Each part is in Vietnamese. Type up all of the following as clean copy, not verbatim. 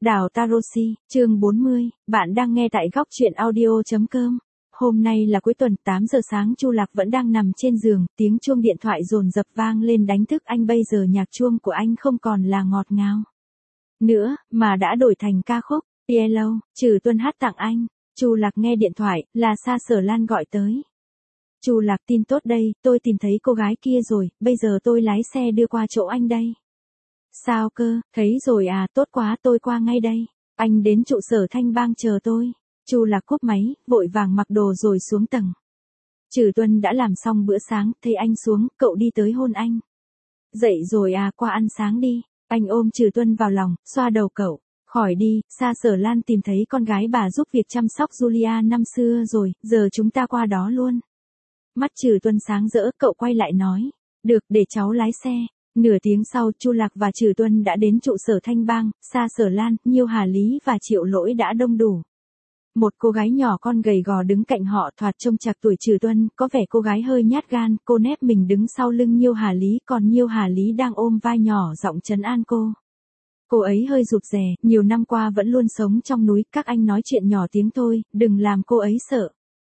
Đào Tarosi, chương 40, bạn đang nghe tại góc truyện audio.com. Hôm nay là cuối tuần, 8 giờ sáng Chu Lạc vẫn đang nằm trên giường, tiếng chuông điện thoại dồn dập vang lên đánh thức anh. Bây giờ nhạc chuông của anh không còn là ngọt ngào nữa, mà đã đổi thành ca khúc Yellow, Trừ Tuân hát tặng anh. Chu Lạc nghe điện thoại, là Sa Sở Lan gọi tới. Chu Lạc, tin tốt đây, tôi tìm thấy cô gái kia rồi, bây giờ tôi lái xe đưa qua chỗ anh đây. Sao cơ, thấy rồi à, tốt quá, tôi qua ngay đây. Anh đến trụ sở Thanh Bang chờ tôi. Chu Lạc cúp máy, vội vàng mặc đồ rồi xuống tầng. Trừ Tuân đã làm xong bữa sáng, thấy anh xuống, cậu đi tới hôn anh. Dậy rồi à, qua ăn sáng đi. Anh ôm Trừ Tuân vào lòng, xoa đầu cậu. Khỏi đi, Sa Sở Lan tìm thấy con gái bà giúp việc chăm sóc Julia năm xưa rồi, giờ chúng ta qua đó luôn. Mắt Trừ Tuân sáng rỡ, cậu quay lại nói. Được, để cháu lái xe. Nửa tiếng sau, Chu Lạc và Trừ Tuân đã đến trụ sở Thanh Bang. Sa Sở Lan, Nhiêu Hà Lý và Triệu Lỗi đã đông đủ. Một cô gái nhỏ con gầy gò đứng cạnh họ, thoạt trông trạc tuổi Trừ Tuân, có vẻ cô gái hơi nhát gan. Cô nép mình đứng sau lưng Nhiêu Hà Lý, còn Nhiêu Hà Lý đang ôm vai nhỏ giọng trấn an cô. Cô ấy hơi rụt rè, nhiều năm qua vẫn luôn sống trong núi, các anh nói chuyện nhỏ tiếng thôi, đừng làm cô ấy sợ.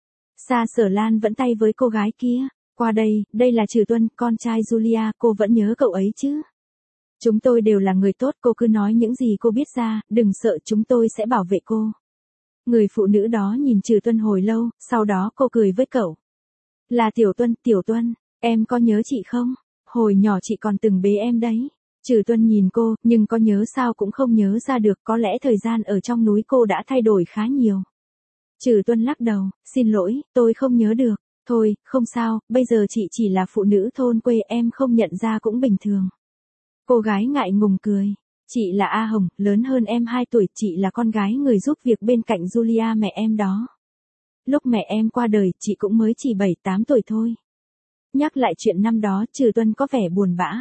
Sa Sở Lan vẫn tay với cô gái kia. Qua đây là Trừ Tuân, con trai Julia, cô vẫn nhớ cậu ấy chứ? Chúng tôi đều là người tốt, cô cứ nói những gì cô biết ra, đừng sợ, chúng tôi sẽ bảo vệ cô. Người phụ nữ đó nhìn Trừ Tuân hồi lâu, sau đó cô cười với cậu. Là Tiểu Tuân, em có nhớ chị không? Hồi nhỏ chị còn từng bế em đấy. Trừ Tuân nhìn cô, nhưng có nhớ sao cũng không nhớ ra được, có lẽ thời gian ở trong núi cô đã thay đổi khá nhiều. Trừ Tuân lắc đầu, xin lỗi, tôi không nhớ được. Thôi, không sao, bây giờ chị chỉ là phụ nữ thôn quê, em không nhận ra cũng bình thường. Cô gái ngại ngùng cười. Chị là A Hồng, lớn hơn em 2 tuổi, chị là con gái người giúp việc bên cạnh Julia mẹ em đó. Lúc mẹ em qua đời, chị cũng mới chỉ 7-8 tuổi thôi. Nhắc lại chuyện năm đó, Trừ Tuân có vẻ buồn bã.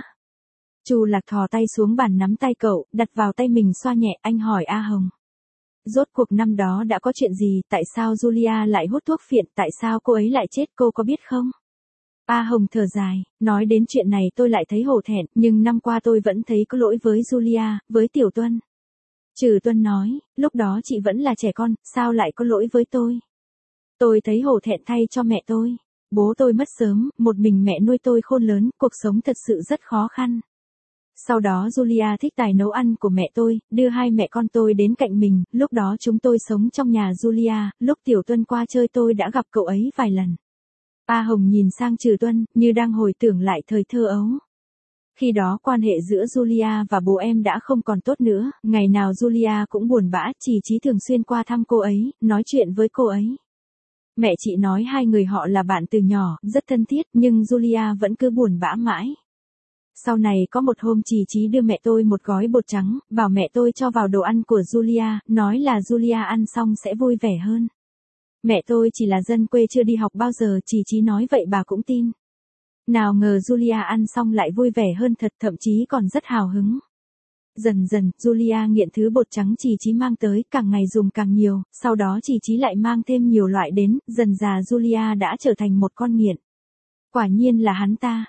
Chu Lạc thò tay xuống bàn nắm tay cậu, đặt vào tay mình xoa nhẹ, anh hỏi A Hồng. Rốt cuộc năm đó đã có chuyện gì, tại sao Julia lại hút thuốc phiện, tại sao cô ấy lại chết, cô có biết không? A Hồng thở dài, nói đến chuyện này tôi lại thấy hổ thẹn, nhưng năm qua tôi vẫn thấy có lỗi với Julia, với Tiểu Tuân. Trừ Tuân nói, lúc đó chị vẫn là trẻ con, sao lại có lỗi với tôi? Tôi thấy hổ thẹn thay cho mẹ tôi. Bố tôi mất sớm, một mình mẹ nuôi tôi khôn lớn, cuộc sống thật sự rất khó khăn. Sau đó Julia thích tài nấu ăn của mẹ tôi, đưa hai mẹ con tôi đến cạnh mình, lúc đó chúng tôi sống trong nhà Julia, lúc Tiểu Tuân qua chơi tôi đã gặp cậu ấy vài lần. A Hồng nhìn sang Trừ Tuân, như đang hồi tưởng lại thời thơ ấu. Khi đó quan hệ giữa Julia và bố em đã không còn tốt nữa, ngày nào Julia cũng buồn bã, Chí thường xuyên qua thăm cô ấy, nói chuyện với cô ấy. Mẹ chị nói hai người họ là bạn từ nhỏ, rất thân thiết, nhưng Julia vẫn cứ buồn bã mãi. Sau này có một hôm Chí đưa mẹ tôi một gói bột trắng, bảo mẹ tôi cho vào đồ ăn của Julia, nói là Julia ăn xong sẽ vui vẻ hơn. Mẹ tôi chỉ là dân quê chưa đi học bao giờ, Chí nói vậy bà cũng tin. Nào ngờ Julia ăn xong lại vui vẻ hơn thật, thậm chí còn rất hào hứng. Dần dần, Julia nghiện thứ bột trắng Chí mang tới, càng ngày dùng càng nhiều, sau đó Chí lại mang thêm nhiều loại đến, dần dà Julia đã trở thành một con nghiện. Quả nhiên là hắn ta.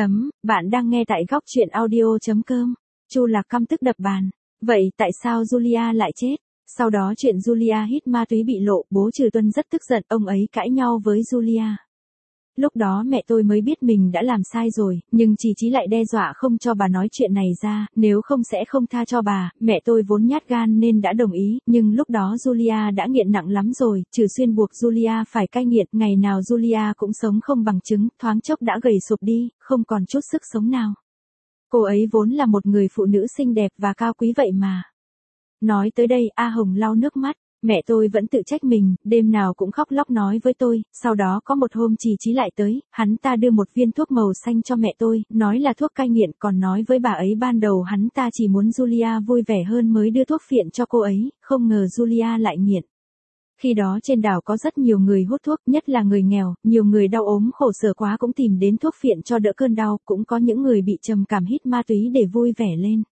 Bạn đang nghe tại góc truyện audio.com. Chu Lạc căm tức đập bàn. Vậy tại sao Julia lại chết? Sau đó chuyện Julia hít ma túy bị lộ, bố Trừ Tuân rất tức giận, ông ấy cãi nhau với Julia. Lúc đó mẹ tôi mới biết mình đã làm sai rồi, nhưng Chí lại đe dọa không cho bà nói chuyện này ra, nếu không sẽ không tha cho bà. Mẹ tôi vốn nhát gan nên đã đồng ý, nhưng lúc đó Julia đã nghiện nặng lắm rồi, Trừ xuyên buộc Julia phải cai nghiện, ngày nào Julia cũng sống không bằng chứng, thoáng chốc đã gầy sụp đi, không còn chút sức sống nào. Cô ấy vốn là một người phụ nữ xinh đẹp và cao quý vậy mà. Nói tới đây, A Hồng lau nước mắt. Mẹ tôi vẫn tự trách mình, đêm nào cũng khóc lóc nói với tôi, sau đó có một hôm Chí lại tới, hắn ta đưa một viên thuốc màu xanh cho mẹ tôi, nói là thuốc cai nghiện, còn nói với bà ấy ban đầu hắn ta chỉ muốn Julia vui vẻ hơn mới đưa thuốc phiện cho cô ấy, không ngờ Julia lại nghiện. Khi đó trên đảo có rất nhiều người hút thuốc, nhất là người nghèo, nhiều người đau ốm khổ sở quá cũng tìm đến thuốc phiện cho đỡ cơn đau, cũng có những người bị trầm cảm hít ma túy để vui vẻ lên.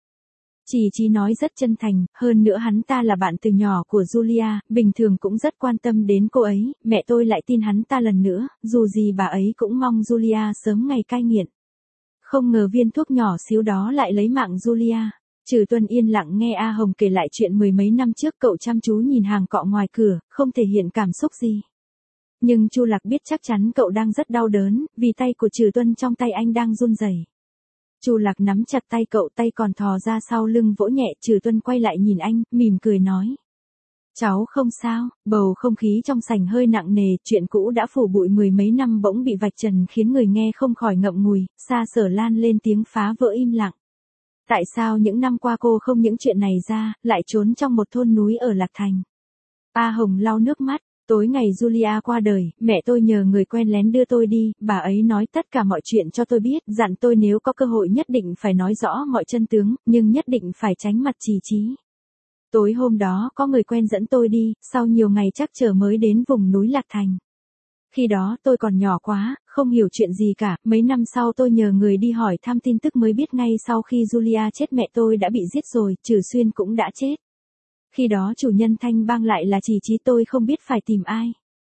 Chí nói rất chân thành, hơn nữa hắn ta là bạn từ nhỏ của Julia, bình thường cũng rất quan tâm đến cô ấy, mẹ tôi lại tin hắn ta lần nữa, dù gì bà ấy cũng mong Julia sớm ngày cai nghiện. Không ngờ viên thuốc nhỏ xíu đó lại lấy mạng Julia. Trừ Tuân yên lặng nghe A Hồng kể lại chuyện mười mấy năm trước, cậu chăm chú nhìn hàng cọ ngoài cửa, không thể hiện cảm xúc gì. Nhưng Chu Lạc biết chắc chắn cậu đang rất đau đớn, vì tay của Trừ Tuân trong tay anh đang run rẩy. Chu Lạc nắm chặt tay cậu, tay còn thò ra sau lưng vỗ nhẹ. Trừ Tuân quay lại nhìn anh, mỉm cười nói. Cháu không sao. Bầu không khí trong sảnh hơi nặng nề, chuyện cũ đã phủ bụi mười mấy năm bỗng bị vạch trần khiến người nghe không khỏi ngậm ngùi. Sa Sở Lan lên tiếng phá vỡ im lặng. Tại sao những năm qua cô không những chuyện này ra, lại trốn trong một thôn núi ở Lạc Thành? A Hồng lau nước mắt. Tối ngày Julia qua đời, mẹ tôi nhờ người quen lén đưa tôi đi, bà ấy nói tất cả mọi chuyện cho tôi biết, dặn tôi nếu có cơ hội nhất định phải nói rõ mọi chân tướng, nhưng nhất định phải tránh mặt Trì Trí. Tối hôm đó có người quen dẫn tôi đi, sau nhiều ngày chắc chờ mới đến vùng núi Lạc Thành. Khi đó tôi còn nhỏ quá, không hiểu chuyện gì cả, mấy năm sau tôi nhờ người đi hỏi thăm tin tức mới biết ngay sau khi Julia chết mẹ tôi đã bị giết rồi, Trừ Xuyên cũng đã chết. Khi đó chủ nhân Thanh Bang lại là Trì Trí, tôi không biết phải tìm ai.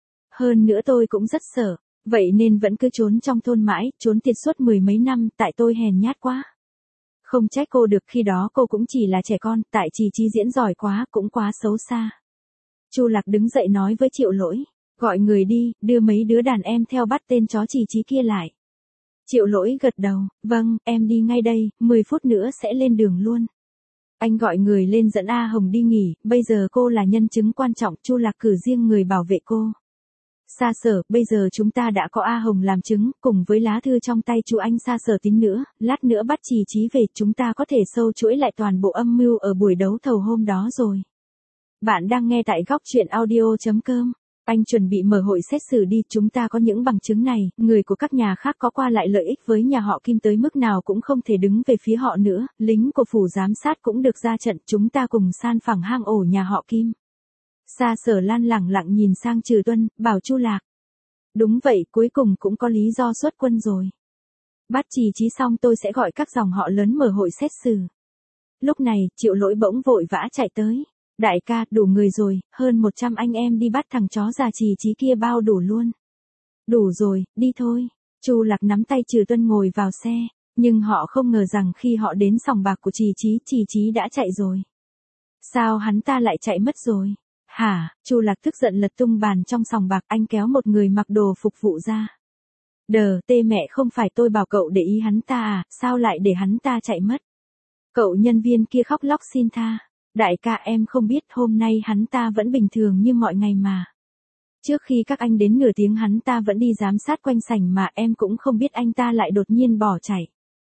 Hơn nữa tôi cũng rất sợ, vậy nên vẫn cứ trốn trong thôn mãi, trốn tiệt suốt mười mấy năm, tại tôi hèn nhát quá. Không trách cô được, khi đó cô cũng chỉ là trẻ con, tại Trì Trí diễn giỏi quá, cũng quá xấu xa. Chu Lạc đứng dậy nói với Triệu Lỗi, gọi người đi, đưa mấy đứa đàn em theo bắt tên chó Trì Trí kia lại. Triệu Lỗi gật đầu, vâng, em đi ngay đây, 10 phút nữa sẽ lên đường luôn. Anh gọi người lên dẫn A Hồng đi nghỉ, bây giờ cô là nhân chứng quan trọng, Chu Lạc cử riêng người bảo vệ cô. Sa Sở, bây giờ chúng ta đã có A Hồng làm chứng, cùng với lá thư trong tay chú anh Sa Sở Tín nữa, lát nữa bắt Trì Trí về, chúng ta có thể sâu chuỗi lại toàn bộ âm mưu ở buổi đấu thầu hôm đó rồi. Bạn đang nghe tại góc truyện audio.com. Anh chuẩn bị mở hội xét xử đi, chúng ta có những bằng chứng này, người của các nhà khác có qua lại lợi ích với nhà họ Kim tới mức nào cũng không thể đứng về phía họ nữa, lính của phủ giám sát cũng được ra trận, chúng ta cùng san phẳng hang ổ nhà họ Kim. Sa Sở Lan lẳng lặng nhìn sang Trừ Tuân, bảo Chu Lạc. Đúng vậy, cuối cùng cũng có lý do xuất quân rồi. Bắt Trì Trí xong tôi sẽ gọi các dòng họ lớn mở hội xét xử. Lúc này, Triệu Lỗi bỗng vội vã chạy tới. Đại ca, đủ người rồi, hơn 100 anh em đi bắt thằng chó già Trì Trí kia bao đủ luôn. Đủ rồi, đi thôi. Chu Lạc nắm tay Trừ Tuân ngồi vào xe, nhưng họ không ngờ rằng khi họ đến sòng bạc của Trì Trí đã chạy rồi. Sao hắn ta lại chạy mất rồi? Hả? Chu Lạc tức giận lật tung bàn trong sòng bạc, anh kéo một người mặc đồ phục vụ ra. Tê mẹ, không phải tôi bảo cậu để ý hắn ta à, sao lại để hắn ta chạy mất? Cậu nhân viên kia khóc lóc xin tha. Đại ca, em không biết, hôm nay hắn ta vẫn bình thường như mọi ngày mà. Trước khi các anh đến nửa tiếng hắn ta vẫn đi giám sát quanh sảnh mà, em cũng không biết anh ta lại đột nhiên bỏ chạy.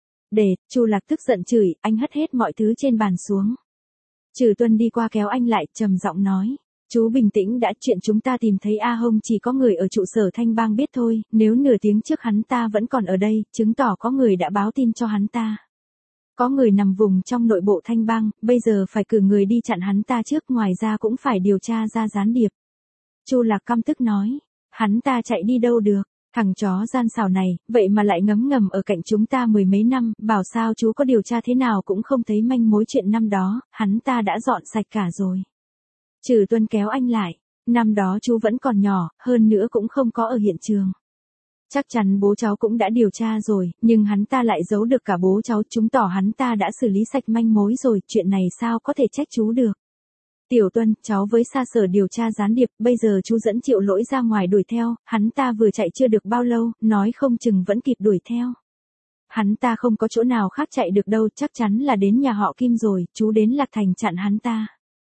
Chu Lạc tức giận chửi, anh hất hết mọi thứ trên bàn xuống. Trừ Tuân đi qua kéo anh lại, trầm giọng nói. Chú bình tĩnh đã, chuyện chúng ta tìm thấy A Hồng chỉ có người ở trụ sở Thanh Bang biết thôi, nếu nửa tiếng trước hắn ta vẫn còn ở đây, chứng tỏ có người đã báo tin cho hắn ta. Có người nằm vùng trong nội bộ Thanh Bang, bây giờ phải cử người đi chặn hắn ta trước, ngoài ra cũng phải điều tra ra gián điệp. Chu Lạc căm tức nói, hắn ta chạy đi đâu được, thằng chó gian xảo này, vậy mà lại ngấm ngầm ở cạnh chúng ta mười mấy năm, bảo sao chú có điều tra thế nào cũng không thấy manh mối chuyện năm đó, hắn ta đã dọn sạch cả rồi. Trừ Tuân kéo anh lại, năm đó chú vẫn còn nhỏ, hơn nữa cũng không có ở hiện trường. Chắc chắn bố cháu cũng đã điều tra rồi, nhưng hắn ta lại giấu được cả bố cháu, chứng tỏ hắn ta đã xử lý sạch manh mối rồi, chuyện này sao có thể trách chú được. Tiểu Tuân, cháu với Sa Sở điều tra gián điệp, bây giờ chú dẫn Triệu Lỗi ra ngoài đuổi theo, hắn ta vừa chạy chưa được bao lâu, nói không chừng vẫn kịp đuổi theo. Hắn ta không có chỗ nào khác chạy được đâu, chắc chắn là đến nhà họ Kim rồi, chú đến Lạc Thành chặn hắn ta.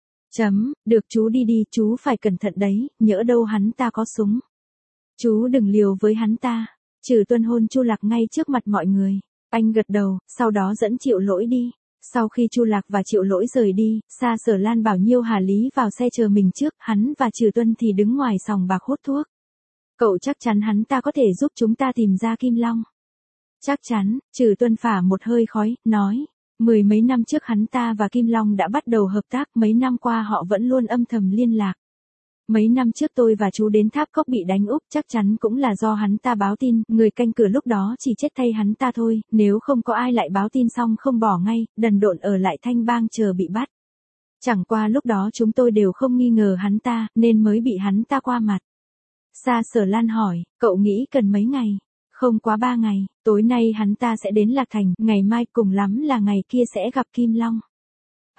Được, chú đi đi, chú phải cẩn thận đấy, nhỡ đâu hắn ta có súng. Chú đừng liều với hắn ta. Trừ Tuân hôn Chu Lạc ngay trước mặt mọi người. Anh gật đầu, sau đó dẫn Triệu Lỗi đi. Sau khi Chu Lạc và Triệu Lỗi rời đi, Sa Sở Lan bảo Nhiêu Hà Lý vào xe chờ mình trước, hắn và Trừ Tuân thì đứng ngoài sòng bạc hút thuốc. Cậu chắc chắn hắn ta có thể giúp chúng ta tìm ra Kim Long? Chắc chắn. Trừ Tuân phả một hơi khói, nói. Mười mấy năm trước hắn ta và Kim Long đã bắt đầu hợp tác, mấy năm qua họ vẫn luôn âm thầm liên lạc. Mấy năm trước tôi và chú đến Tháp Cốc bị đánh úp, chắc chắn cũng là do hắn ta báo tin, người canh cửa lúc đó chỉ chết thay hắn ta thôi, nếu không có ai lại báo tin xong không bỏ ngay, đần độn ở lại Thanh Bang chờ bị bắt. Chẳng qua lúc đó chúng tôi đều không nghi ngờ hắn ta, nên mới bị hắn ta qua mặt. Sa Sở Lan hỏi, cậu nghĩ cần mấy ngày? Không quá 3 ngày, tối nay hắn ta sẽ đến Lạc Thành, ngày mai cùng lắm là ngày kia sẽ gặp Kim Long.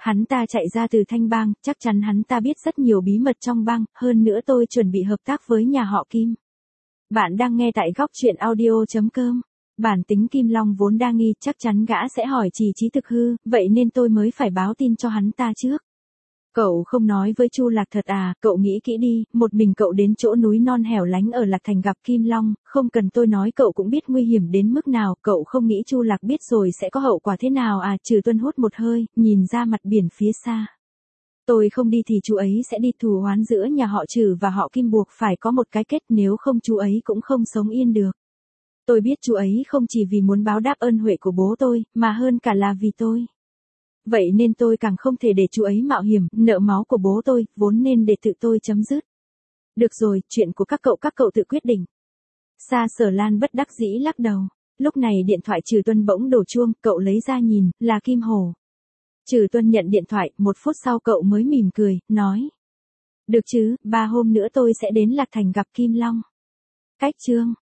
Hắn ta chạy ra từ Thanh Bang, chắc chắn hắn ta biết rất nhiều bí mật trong bang, hơn nữa tôi chuẩn bị hợp tác với nhà họ Kim. Bạn đang nghe tại góc truyện audio.com. Bản tính Kim Long vốn đa nghi, chắc chắn gã sẽ hỏi Trì Trí thực hư, vậy nên tôi mới phải báo tin cho hắn ta trước. Cậu không nói với Chu Lạc thật à, cậu nghĩ kỹ đi, một mình cậu đến chỗ núi non hẻo lánh ở Lạc Thành gặp Kim Long, không cần tôi nói cậu cũng biết nguy hiểm đến mức nào, cậu không nghĩ Chu Lạc biết rồi sẽ có hậu quả thế nào à. Trừ Tuân hút một hơi, nhìn ra mặt biển phía xa. Tôi không đi thì chú ấy sẽ đi, thù oán giữa nhà họ Trừ và họ Kim buộc phải có một cái kết, nếu không chú ấy cũng không sống yên được. Tôi biết chú ấy không chỉ vì muốn báo đáp ơn huệ của bố tôi, mà hơn cả là vì tôi. Vậy nên tôi càng không thể để chú ấy mạo hiểm, nợ máu của bố tôi, vốn nên để tự tôi chấm dứt. Được rồi, chuyện của các cậu tự quyết định. Sa Sở Lan bất đắc dĩ lắc đầu. Lúc này điện thoại Trừ Tuân bỗng đổ chuông, cậu lấy ra nhìn, là Kim Hổ. Trừ Tuân nhận điện thoại, 1 phút sau cậu mới mỉm cười, nói. Được chứ, 3 hôm nữa tôi sẽ đến Lạc Thành gặp Kim Long. Cách chương.